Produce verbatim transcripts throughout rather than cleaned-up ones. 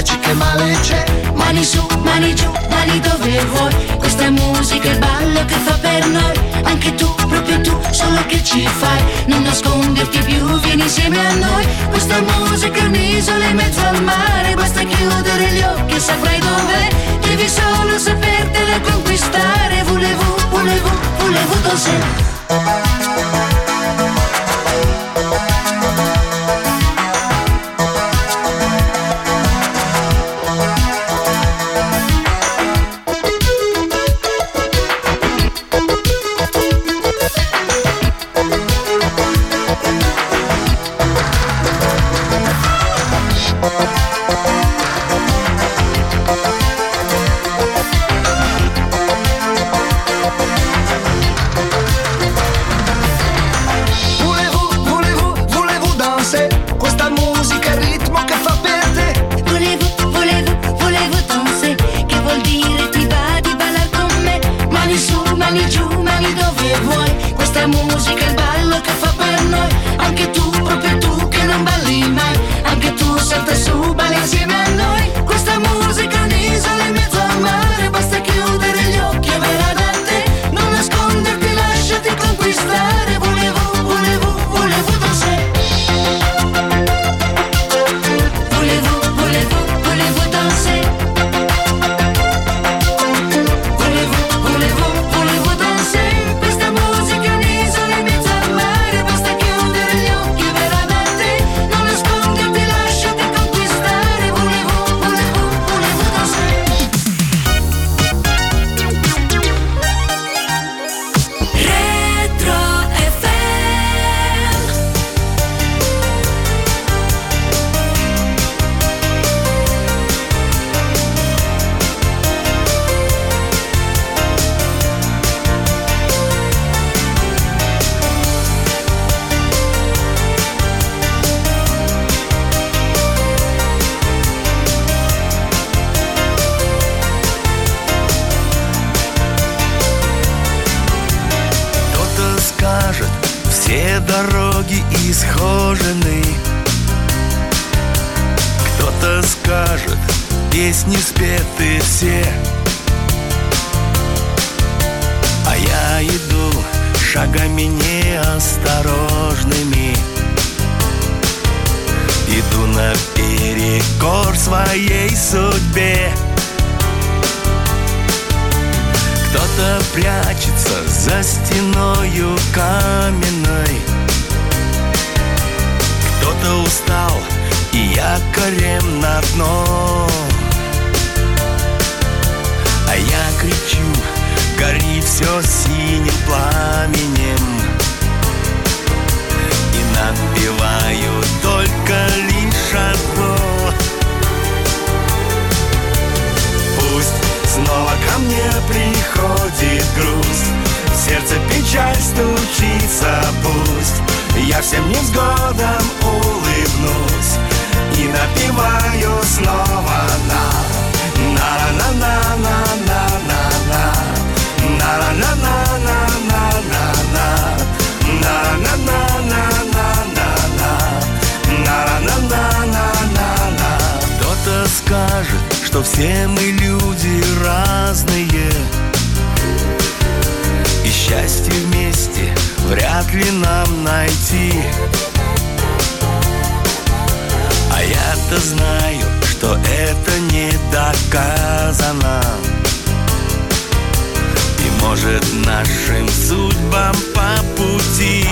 piaci, che male c'è? Mani su, mani giù, mani dove vuoi. Questa musica è il ballo che fa per noi. Anche tu, proprio tu, solo che ci fai. Non nasconderti più, vieni insieme a noi. Questa musica è un'isola in mezzo al mare. Basta chiudere gli occhi e saprai dov'è. Devi solo sapertela conquistare. Voulez-vous, voulez-vous, voulez-vous danser? Дороги исхожены. Кто-то скажет, песни спеты все. А я иду шагами неосторожными. Иду наперекор своей судьбе. Кто-то прячется за стеною каменной. Кто-то устал и якорем на дно. А я кричу, гори все синим пламенем. И напеваю только лишь одно. Пусть снова ко мне приходит грусть, в сердце печаль стучится, пусть я всем невзгодам улыбнусь и напеваю снова на на на на на на на на на на на на на на на на. Кто-то скажет, что все мы люди разные, и счастье вместе вряд ли нам найти. А я-то знаю, что это не доказано, и может нашим судьбам по пути.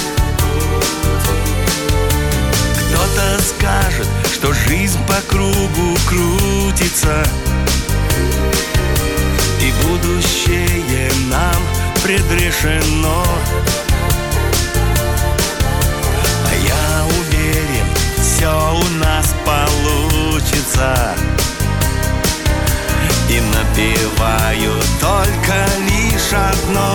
Кто-то скажет, что жизнь по кругу крутится, и будущее нам предрешено. А я уверен, все у нас получится, и напеваю только лишь одно.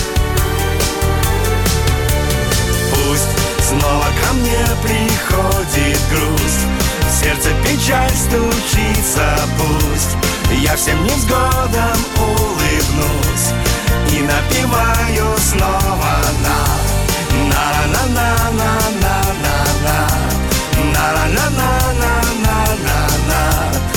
Пусть снова ко мне приходит грусть, в сердце печаль стучится, пусть я всем невзгодам улыбнусь и напеваю снова на на на на на на на на на на на на на на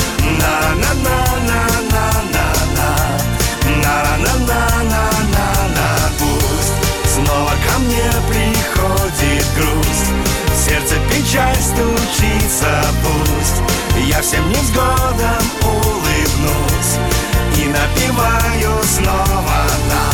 всем невзгодам улыбнусь и напеваю снова нам.